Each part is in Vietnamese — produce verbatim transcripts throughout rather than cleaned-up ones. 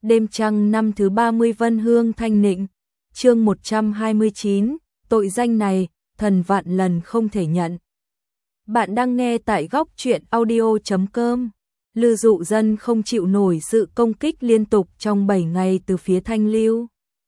Đêm trăng năm thứ ba mươi Vân Hương Thanh Nịnh, chương một trăm hai mươi chín, tội danh này, thần vạn lần không thể nhận. Bạn đang nghe tại góc truyện audio chấm com. Lư Dụ Dân không chịu nổi sự công kích liên tục trong bảy ngày từ phía Thanh Lưu.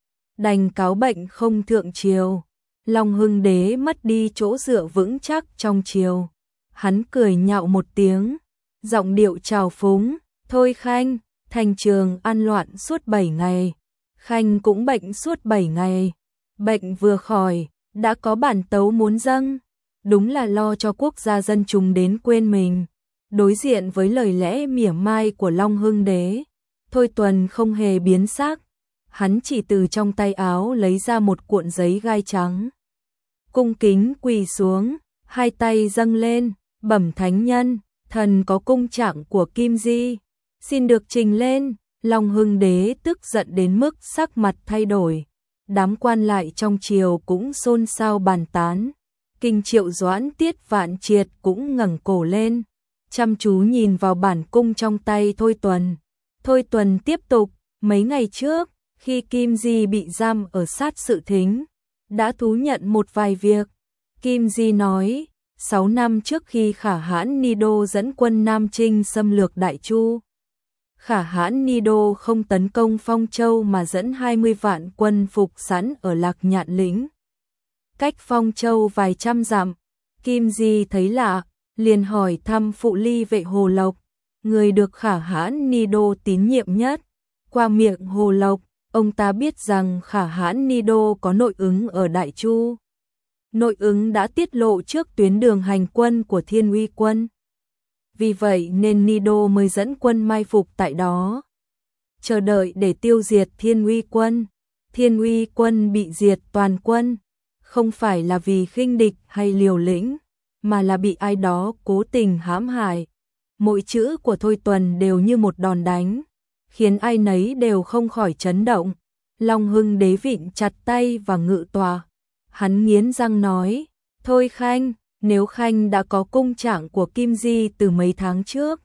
Đành cáo bệnh không thượng triều. Long Hưng Đế mất đi chỗ dựa vững chắc trong triều. Hắn cười nhạo một tiếng, giọng điệu trào phúng, thôi Khanh, thành trường an loạn suốt bảy ngày. Khanh cũng bệnh suốt bảy ngày. Bệnh vừa khỏi, đã có bản tấu muốn dâng. Đúng là lo cho quốc gia dân chúng đến quên mình. Đối diện với lời lẽ mỉa mai của Long Hưng Đế, Thôi Tuần không hề biến sắc. Hắn chỉ từ trong tay áo lấy ra một cuộn giấy gai trắng. Cung kính quỳ xuống, hai tay dâng lên, bẩm thánh nhân, thần có cung trạng của Kim Di, xin được trình lên. Long Hưng Đế tức giận đến mức sắc mặt thay đổi. Đám quan lại trong triều cũng xôn xao bàn tán. Kinh Triệu Doãn Tiết Vạn Triệt cũng ngẩng cổ lên, chăm chú nhìn vào bản cung trong tay Thôi Tuần. Thôi Tuần tiếp tục, mấy ngày trước, khi Kim Di bị giam ở sát sự thính, đã thú nhận một vài việc. Kim Di nói, sáu năm trước khi Khả Hãn Ni Đô dẫn quân Nam Trinh xâm lược Đại Chu, Khả Hãn Ni Đô không tấn công Phong Châu mà dẫn hai mươi vạn quân phục sẵn ở Lạc Nhạn Lĩnh, cách Phong Châu vài trăm dặm. Kim Di thấy lạ, liền hỏi thăm phụ ly vệ Hồ Lộc, người được Khả Hãn Ni Đô tín nhiệm nhất. Qua miệng Hồ Lộc, ông ta biết rằng Khả Hãn Ni Đô có nội ứng ở Đại Chu. Nội ứng đã tiết lộ trước tuyến đường hành quân của Thiên Uy quân. Vì vậy nên Ni Đô mới dẫn quân mai phục tại đó, chờ đợi để tiêu diệt Thiên Uy quân. Thiên Uy quân bị diệt toàn quân, không phải là vì khinh địch hay liều lĩnh, mà là bị ai đó cố tình hãm hại. Mỗi chữ của Thôi Tuần đều như một đòn đánh, khiến ai nấy đều không khỏi chấn động. Long Hưng Đế vịn chặt tay và ngự tòa. Hắn nghiến răng nói, thôi Khanh, nếu Khanh đã có cung trạng của Kim Di từ mấy tháng trước,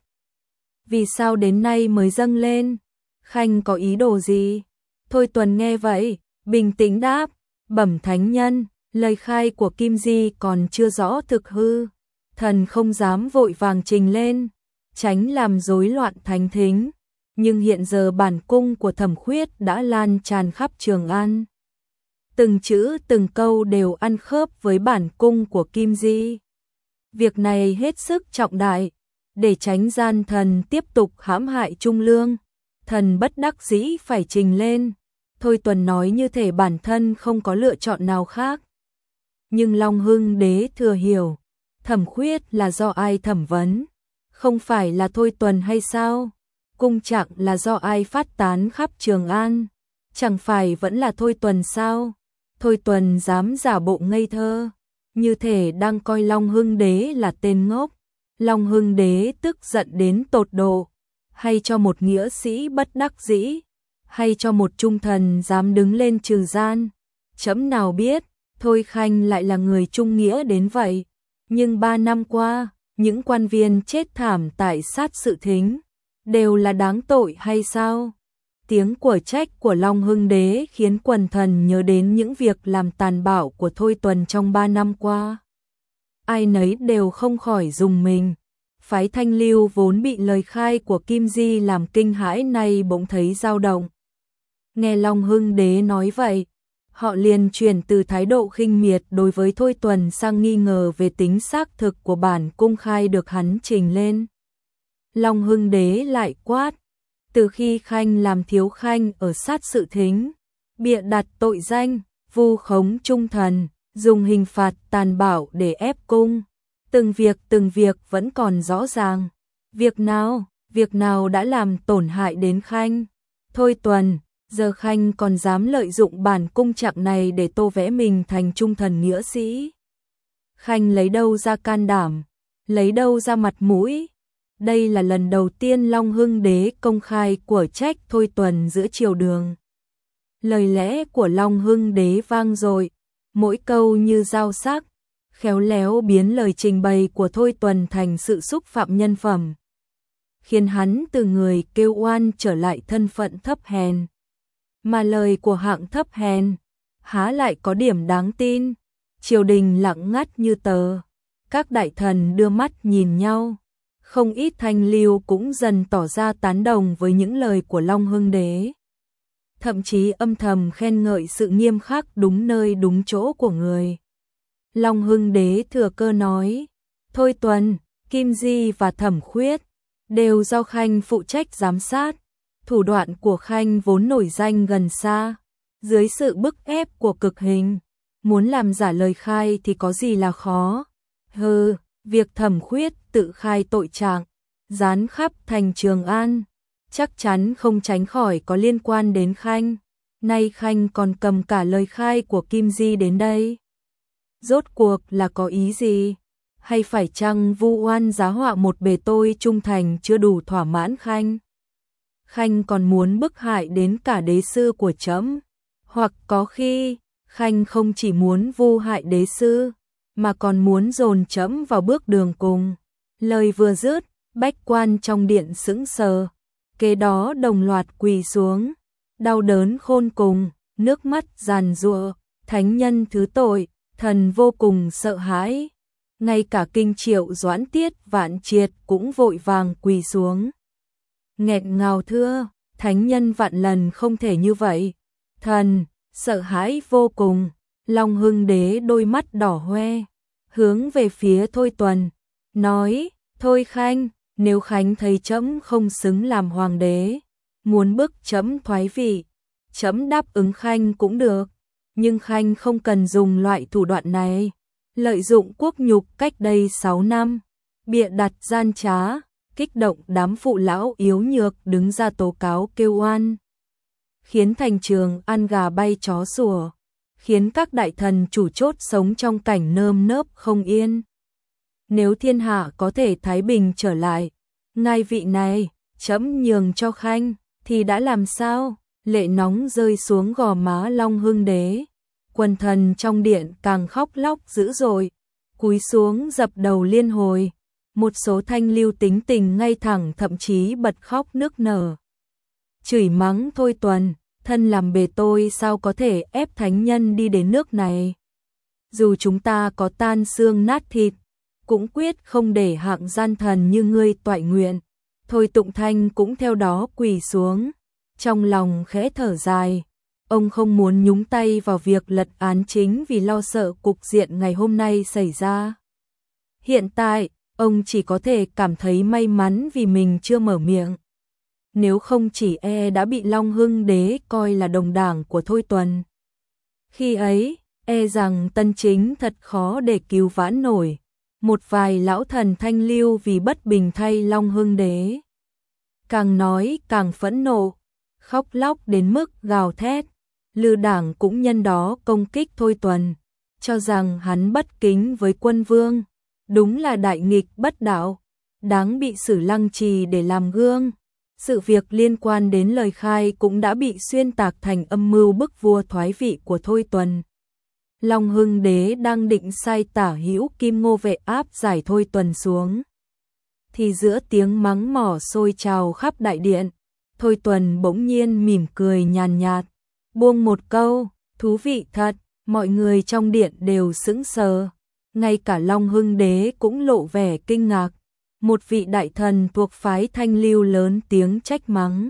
vì sao đến nay mới dâng lên? Khanh có ý đồ gì? Thôi Tuần nghe vậy, bình tĩnh đáp, bẩm thánh nhân, lời khai của Kim Di còn chưa rõ thực hư. Thần không dám vội vàng trình lên, tránh làm rối loạn thánh thính. Nhưng hiện giờ bản cung của Thẩm Khuyết đã lan tràn khắp Trường An. Từng chữ từng câu đều ăn khớp với bản cung của Kim Di. Việc này hết sức trọng đại, để tránh gian thần tiếp tục hãm hại Trung Lương, thần bất đắc dĩ phải trình lên. Thôi Tuần nói như thể bản thân không có lựa chọn nào khác. Nhưng Long Hưng Đế thừa hiểu, Thẩm Khuyết là do ai thẩm vấn, không phải là Thôi Tuần hay sao? Cung trạng là do ai phát tán khắp Trường An, chẳng phải vẫn là Thôi Tuần sao? Thôi Tuần dám giả bộ ngây thơ, như thể đang coi Long Hưng Đế là tên ngốc. Long Hưng Đế tức giận đến tột độ, hay cho một nghĩa sĩ bất đắc dĩ, hay cho một trung thần dám đứng lên trừ gian. Chấm nào biết, Thôi Khanh lại là người trung nghĩa đến vậy. Nhưng ba năm qua, những quan viên chết thảm tại sát sự thính, đều là đáng tội hay sao? Tiếng của trách của Long Hưng Đế khiến quần thần nhớ đến những việc làm tàn bạo của Thôi Tuần trong ba năm qua. Ai nấy đều không khỏi rùng mình. Phái Thanh Lưu vốn bị lời khai của Kim Di làm kinh hãi nay bỗng thấy dao động. Nghe Long Hưng Đế nói vậy, họ liền chuyển từ thái độ khinh miệt đối với Thôi Tuần sang nghi ngờ về tính xác thực của bản cung khai được hắn trình lên. Long Hưng Đế lại quát, từ khi Khanh làm thiếu khanh ở sát sự thính, bịa đặt tội danh, vu khống trung thần, dùng hình phạt tàn bạo để ép cung, từng việc từng việc vẫn còn rõ ràng. Việc nào, việc nào đã làm tổn hại đến Khanh? Thôi Tuần, giờ Khanh còn dám lợi dụng bản cung trạng này để tô vẽ mình thành trung thần nghĩa sĩ. Khanh lấy đâu ra can đảm, lấy đâu ra mặt mũi? Đây là lần đầu tiên Long Hưng Đế công khai của trách Thôi Tuần giữa triều đường. Lời lẽ của Long Hưng Đế vang dội, mỗi câu như dao sắc, khéo léo biến lời trình bày của Thôi Tuần thành sự xúc phạm nhân phẩm. khiến hắn từ người kêu oan trở lại thân phận thấp hèn. Mà lời của hạng thấp hèn, há lại có điểm đáng tin. Triều đình lặng ngắt như tờ, các đại thần đưa mắt nhìn nhau. Không ít thanh lưu cũng dần tỏ ra tán đồng với những lời của Long Hưng Đế. Thậm chí âm thầm khen ngợi sự nghiêm khắc đúng nơi đúng chỗ của người. Long Hưng Đế thừa cơ nói, Thôi Tuần, Kim Di và Thẩm Khuyết đều do Khanh phụ trách giám sát. Thủ đoạn của Khanh vốn nổi danh gần xa, dưới sự bức ép của cực hình, muốn làm giả lời khai thì có gì là khó. Hừ, việc Thẩm Khuyết tự khai tội trạng, dán khắp thành Trường An, chắc chắn không tránh khỏi có liên quan đến Khanh. Nay Khanh còn cầm cả lời khai của Kim Di đến đây. Rốt cuộc là có ý gì? Hay phải chăng vu oan giá họa một bề tôi trung thành chưa đủ thỏa mãn Khanh? Khanh còn muốn bức hại đến cả đế sư của trẫm, hoặc có khi Khanh không chỉ muốn vu hại đế sư, mà còn muốn dồn trẫm vào bước đường cùng. Lời vừa dứt, bách quan trong điện sững sờ, kế đó đồng loạt quỳ xuống, đau đớn khôn cùng, nước mắt giàn giụa. Thánh nhân thứ tội, thần vô cùng sợ hãi. Ngay cả Kinh Triệu Doãn Tiết Vạn Triệt cũng vội vàng quỳ xuống. Nghẹn ngào thưa, thánh nhân vạn lần không thể như vậy. Thần, sợ hãi vô cùng. Long Hưng Đế đôi mắt đỏ hoe, hướng về phía Thôi Tuần, nói, Thôi Khanh, nếu Khánh thấy trẫm không xứng làm hoàng đế, muốn bức trẫm thoái vị, trẫm đáp ứng Khanh cũng được. Nhưng Khanh không cần dùng loại thủ đoạn này. Lợi dụng quốc nhục cách đây sáu năm, bịa đặt gian trá, kích động đám phụ lão yếu nhược đứng ra tố cáo kêu oan, khiến thành Trường An gà bay chó sủa, khiến các đại thần chủ chốt sống trong cảnh nơm nớp không yên. Nếu thiên hạ có thể thái bình trở lại, ngai vị này trẫm nhường cho Khanh, thì đã làm sao? Lệ nóng rơi xuống gò má Long Hưng Đế. Quần thần trong điện càng khóc lóc dữ dội, cúi xuống dập đầu liên hồi. Một số thanh lưu tính tình ngay thẳng thậm chí bật khóc nức nở. Chửi mắng Thôi Tuần, thân làm bề tôi sao có thể ép thánh nhân đi đến nước này. Dù chúng ta có tan xương nát thịt, cũng quyết không để hạng gian thần như ngươi toại nguyện. Thôi Tụng Thanh cũng theo đó quỳ xuống, trong lòng khẽ thở dài. Ông không muốn nhúng tay vào việc lật án chính vì lo sợ cục diện ngày hôm nay xảy ra. Hiện tại, ông chỉ có thể cảm thấy may mắn vì mình chưa mở miệng. Nếu không chỉ e đã bị Long Hưng Đế coi là đồng đảng của Thôi Tuần. Khi ấy, e rằng Tân Chính thật khó để cứu vãn nổi. Một vài lão thần thanh lưu vì bất bình thay Long Hưng Đế. Càng nói càng phẫn nộ, khóc lóc đến mức gào thét. Lư Đảng cũng nhân đó công kích Thôi Tuần, cho rằng hắn bất kính với quân vương, đúng là đại nghịch bất đạo, đáng bị xử lăng trì để làm gương. Sự việc liên quan đến lời khai cũng đã bị xuyên tạc thành âm mưu bức vua thoái vị của Thôi Tuần. Long Hưng Đế đang định sai Tả Hữu Kim Ngô Vệ áp giải Thôi Tuần xuống, thì giữa tiếng mắng mỏ sôi trào khắp đại điện, Thôi Tuần bỗng nhiên mỉm cười nhàn nhạt, buông một câu, thú vị thật. Mọi người trong điện đều sững sờ, ngay cả Long Hưng Đế cũng lộ vẻ kinh ngạc. Một vị đại thần thuộc phái thanh lưu lớn tiếng trách mắng,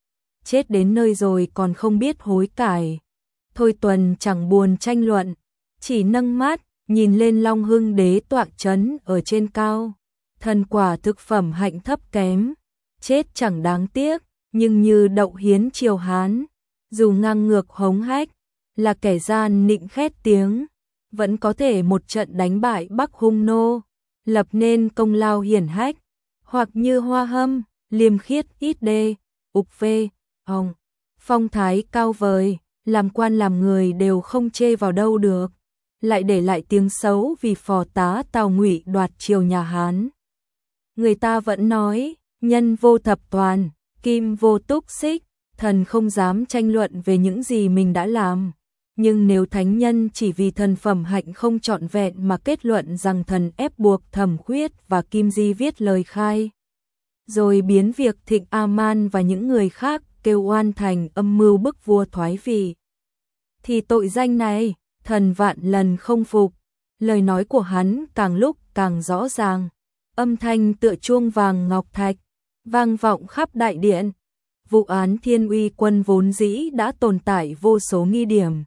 chết đến nơi rồi còn không biết hối cải. Thôi Tuần chẳng buồn tranh luận, chỉ nâng mắt nhìn lên Long Hưng Đế tọa chấn ở trên cao. Thần quả thực phẩm hạnh thấp kém, chết chẳng đáng tiếc, nhưng như Đậu Hiến triều Hán, dù ngang ngược hống hách, là kẻ gian nịnh khét tiếng, vẫn có thể một trận đánh bại Bắc Hung Nô, lập nên công lao hiển hách. Hoặc như Hoa Hâm, liêm khiết ít đê, ục phê, hồng, phong thái cao vời, làm quan làm người đều không chê vào đâu được, lại để lại tiếng xấu vì phò tá Tào Ngụy đoạt triều nhà Hán. Người ta vẫn nói, nhân vô thập toàn, kim vô túc xích, thần không dám tranh luận về những gì mình đã làm. Nhưng nếu thánh nhân chỉ vì thần phẩm hạnh không trọn vẹn mà kết luận rằng thần ép buộc Thẩm Khuyết và Kim Di viết lời khai, rồi biến việc Thịnh A-man và những người khác kêu oan thành âm mưu bức vua thoái vị. Thì tội danh này, thần vạn lần không phục, lời nói của hắn càng lúc càng rõ ràng, âm thanh tựa chuông vàng ngọc thạch, vang vọng khắp đại điện. Vụ án Thiên Uy Quân vốn dĩ đã tồn tại vô số nghi điểm.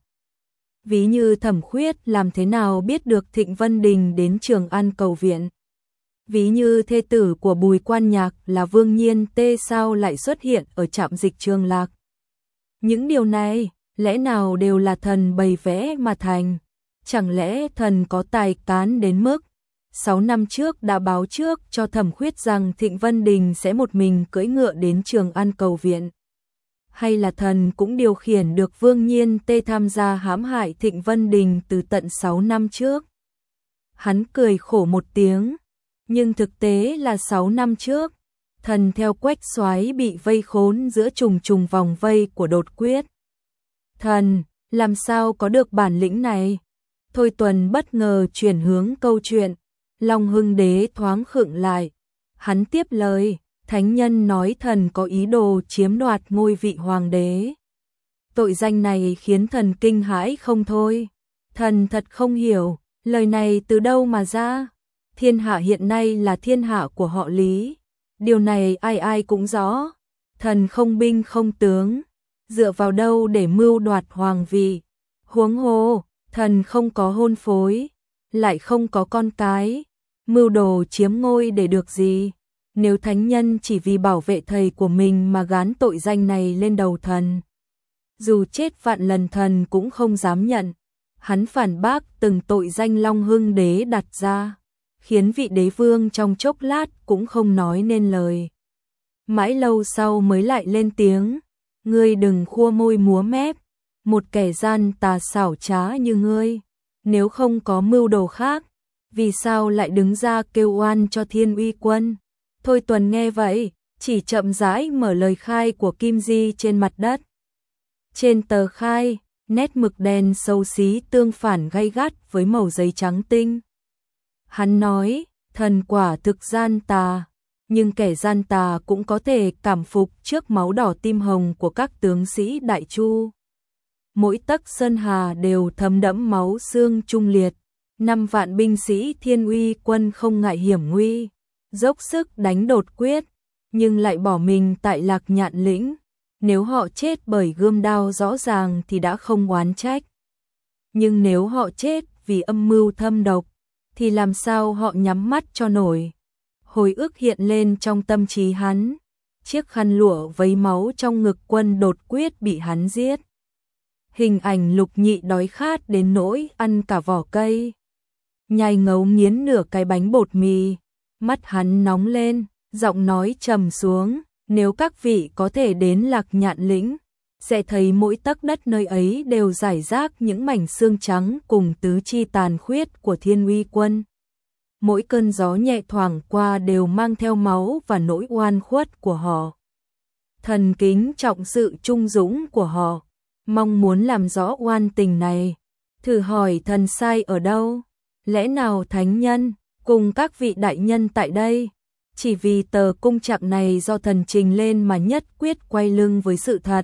Ví như Thẩm Khuyết làm thế nào biết được Thịnh Vân Đình đến Trường An cầu viện. Ví như thê tử của Bùi Quan Nhạc là Vương Nhiên Tê sao lại xuất hiện ở trạm dịch Trường Lạc. Những điều này, lẽ nào đều là thần bày vẽ mà thành? Chẳng lẽ thần có tài cán đến mức sáu năm trước đã báo trước cho Thẩm Khuyết rằng Thịnh Vân Đình sẽ một mình cưỡi ngựa đến Trường An cầu viện? Hay là thần cũng điều khiển được Vương Nhiên Tê tham gia hãm hại Thịnh Vân Đình từ tận sáu năm trước? Hắn cười khổ một tiếng, nhưng thực tế là sáu năm trước, thần theo Quách Soái bị vây khốn giữa trùng trùng vòng vây của Đột Quyết. Thần, làm sao có được bản lĩnh này? Thôi Tuần bất ngờ chuyển hướng câu chuyện, Long Hưng Đế thoáng khựng lại. Hắn tiếp lời, thánh nhân nói thần có ý đồ chiếm đoạt ngôi vị hoàng đế. Tội danh này khiến thần kinh hãi không thôi. Thần thật không hiểu, lời này từ đâu mà ra? Thiên hạ hiện nay là thiên hạ của họ Lý. Điều này ai ai cũng rõ. Thần không binh không tướng, dựa vào đâu để mưu đoạt hoàng vị? Huống hồ, thần không có hôn phối, lại không có con cái, mưu đồ chiếm ngôi để được gì? Nếu thánh nhân chỉ vì bảo vệ thầy của mình mà gán tội danh này lên đầu thần, dù chết vạn lần thần cũng không dám nhận. Hắn phản bác từng tội danh Long Hưng Đế đặt ra, khiến vị đế vương trong chốc lát cũng không nói nên lời. Mãi lâu sau mới lại lên tiếng, ngươi đừng khua môi múa mép, một kẻ gian tà xảo trá như ngươi, nếu không có mưu đồ khác, vì sao lại đứng ra kêu oan cho Thiên Uy Quân? Thôi Tuần nghe vậy, chỉ chậm rãi mở lời khai của Kim Di trên mặt đất. Trên tờ khai, nét mực đen xấu xí tương phản gay gắt với màu giấy trắng tinh. Hắn nói, thần quả thực gian tà, nhưng kẻ gian tà cũng có thể cảm phục trước máu đỏ tim hồng của các tướng sĩ Đại Chu. Mỗi tấc sơn hà đều thấm đẫm máu xương trung liệt, năm vạn binh sĩ Thiên Uy Quân không ngại hiểm nguy, dốc sức đánh Đột Quyết, nhưng lại bỏ mình tại Lạc Nhạn Lĩnh. Nếu họ chết bởi gươm đao rõ ràng thì đã không oán trách. Nhưng nếu họ chết vì âm mưu thâm độc, thì làm sao họ nhắm mắt cho nổi? Hồi ức hiện lên trong tâm trí hắn, chiếc khăn lụa vấy máu trong ngực quân Đột Quyết bị hắn giết. Hình ảnh Lục Nhị đói khát đến nỗi ăn cả vỏ cây, nhai ngấu nghiến nửa cái bánh bột mì. Mắt hắn nóng lên, giọng nói trầm xuống, nếu các vị có thể đến Lạc Nhạn Lĩnh, sẽ thấy mỗi tấc đất nơi ấy đều rải rác những mảnh xương trắng cùng tứ chi tàn khuyết của Thiên Uy Quân. Mỗi cơn gió nhẹ thoảng qua đều mang theo máu và nỗi oan khuất của họ. Thần kính trọng sự trung dũng của họ, mong muốn làm rõ oan tình này. Thử hỏi thần sai ở đâu? Lẽ nào thánh nhân cùng các vị đại nhân tại đây chỉ vì tờ cung trạng này do thần trình lên mà nhất quyết quay lưng với sự thật,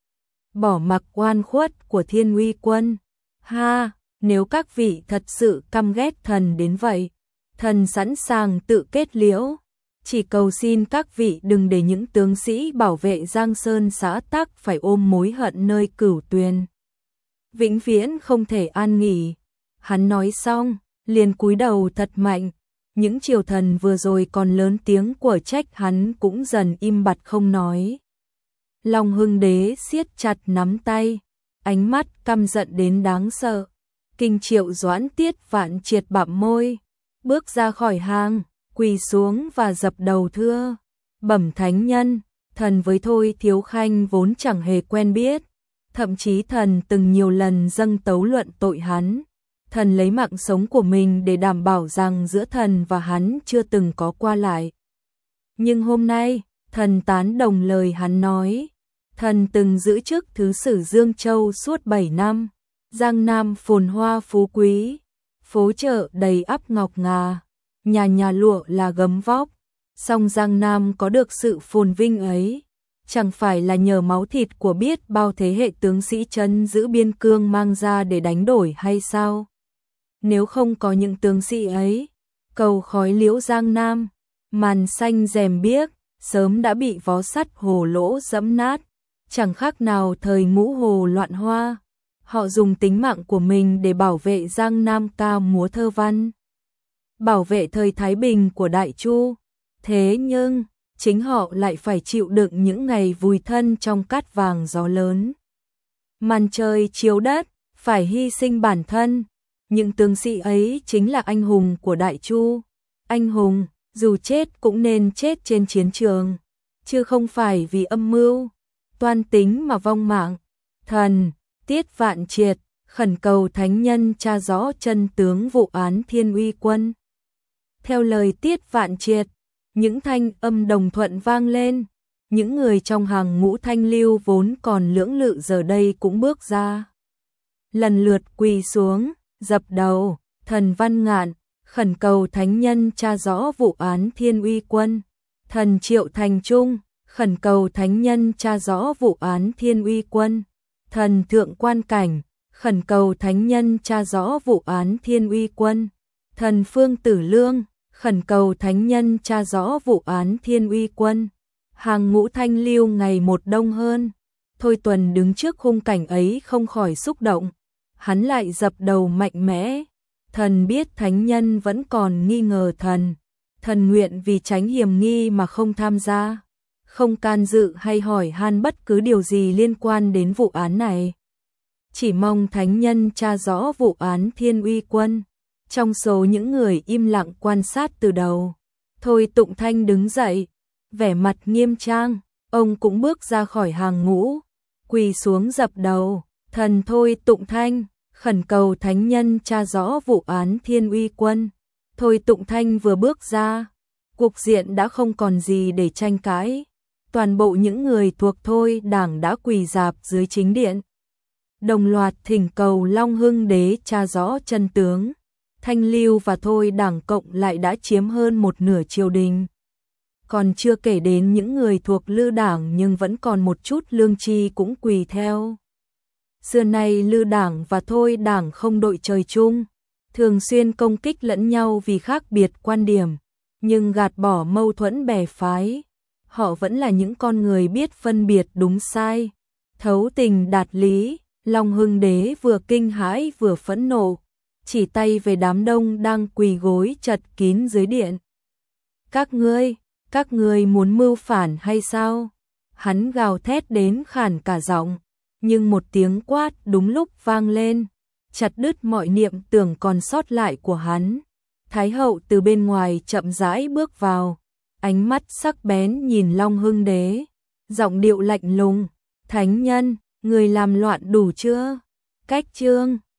bỏ mặc oan khuất của Thiên Uy Quân? Ha, nếu các vị thật sự căm ghét thần đến vậy, thần sẵn sàng tự kết liễu. Chỉ cầu xin các vị đừng để những tướng sĩ bảo vệ Giang Sơn xã tắc phải ôm mối hận nơi Cửu Tuyền, vĩnh viễn không thể an nghỉ. Hắn nói xong, liền cúi đầu thật mạnh. Những triều thần vừa rồi còn lớn tiếng của trách hắn cũng dần im bặt không nói. Long Hưng Đế siết chặt nắm tay, ánh mắt căm giận đến đáng sợ. Kinh Triệu Doãn Tiết Vạn triệt bặm môi, bước ra khỏi hang, quỳ xuống và dập đầu thưa: bẩm thánh nhân, thần với Thôi Thiếu Khanh vốn chẳng hề quen biết, thậm chí thần từng nhiều lần dâng tấu luận tội hắn. Thần lấy mạng sống của mình để đảm bảo rằng giữa thần và hắn chưa từng có qua lại. Nhưng hôm nay, thần tán đồng lời hắn nói. Thần từng giữ chức thứ sử Dương Châu suốt bảy năm, Giang Nam phồn hoa phú quý, phố chợ đầy ắp ngọc ngà, nhà nhà lụa là gấm vóc, Song Giang Nam có được sự phồn vinh ấy, chẳng phải là nhờ máu thịt của biết bao thế hệ tướng sĩ trấn giữ biên cương mang ra để đánh đổi hay sao? Nếu không có những tướng sĩ ấy, cầu khói liễu Giang Nam, màn xanh rèm biếc, sớm đã bị vó sắt hồ lỗ dẫm nát, chẳng khác nào thời ngũ hồ loạn hoa. Họ dùng tính mạng của mình để bảo vệ Giang Nam ca múa thơ văn, bảo vệ thời Thái Bình của Đại Chu. Thế nhưng, chính họ lại phải chịu đựng những ngày vùi thân trong cát vàng gió lớn. Màn trời chiếu đất, phải hy sinh bản thân. Những tướng sĩ ấy chính là anh hùng của Đại Chu. Anh hùng, dù chết cũng nên chết trên chiến trường, chứ không phải vì âm mưu, toan tính mà vong mạng. Thần Tiết Vạn Triệt khẩn cầu thánh nhân tra rõ chân tướng vụ án Thiên Uy Quân. Theo lời Tiết Vạn Triệt, những thanh âm đồng thuận vang lên, những người trong hàng ngũ thanh lưu vốn còn lưỡng lự giờ đây cũng bước ra. Lần lượt quỳ xuống, dập đầu, thần Văn Ngạn, khẩn cầu thánh nhân tra rõ vụ án Thiên Uy Quân. Thần Triệu Thành Trung, khẩn cầu thánh nhân tra rõ vụ án Thiên Uy Quân. Thần Thượng Quan Cảnh, khẩn cầu thánh nhân tra rõ vụ án Thiên Uy Quân. Thần Phương Tử Lương, khẩn cầu thánh nhân tra rõ vụ án Thiên Uy Quân. Hàng ngũ thanh lưu ngày một đông hơn. Thôi Tuần đứng trước khung cảnh ấy không khỏi xúc động. Hắn lại dập đầu mạnh mẽ. Thần biết thánh nhân vẫn còn nghi ngờ thần. Thần nguyện vì tránh hiểm nghi mà không tham gia, không can dự hay hỏi han bất cứ điều gì liên quan đến vụ án này. Chỉ mong thánh nhân tra rõ vụ án Thiên Uy Quân. Trong số những người im lặng quan sát từ đầu, Thôi Tụng Thanh đứng dậy, vẻ mặt nghiêm trang, ông cũng bước ra khỏi hàng ngũ, quỳ xuống dập đầu. Thần Thôi Tụng Thanh, khẩn cầu thánh nhân tra rõ vụ án Thiên Uy Quân. Thôi Tụng Thanh vừa bước ra, cục diện đã không còn gì để tranh cãi. Toàn bộ những người thuộc Thôi đảng đã quỳ rạp dưới chính điện, đồng loạt thỉnh cầu Long Hưng Đế tra rõ chân tướng. Thanh lưu và Thôi đảng cộng lại đã chiếm hơn một nửa triều đình. Còn chưa kể đến những người thuộc Lư đảng nhưng vẫn còn một chút lương tri cũng quỳ theo. Xưa nay Lư đảng và Thôi đảng không đội trời chung, thường xuyên công kích lẫn nhau vì khác biệt quan điểm, nhưng gạt bỏ mâu thuẫn bè phái. Họ vẫn là những con người biết phân biệt đúng sai, thấu tình đạt lý. Long Hưng Đế vừa kinh hãi vừa phẫn nộ, chỉ tay về đám đông đang quỳ gối chật kín dưới điện. Các ngươi, các ngươi muốn mưu phản hay sao? Hắn gào thét đến khản cả giọng, nhưng một tiếng quát đúng lúc vang lên, chặt đứt mọi niệm tưởng còn sót lại của hắn. Thái hậu từ bên ngoài chậm rãi bước vào, ánh mắt sắc bén nhìn Long Hưng Đế, giọng điệu lạnh lùng, thánh nhân, người làm loạn đủ chưa? Cách chương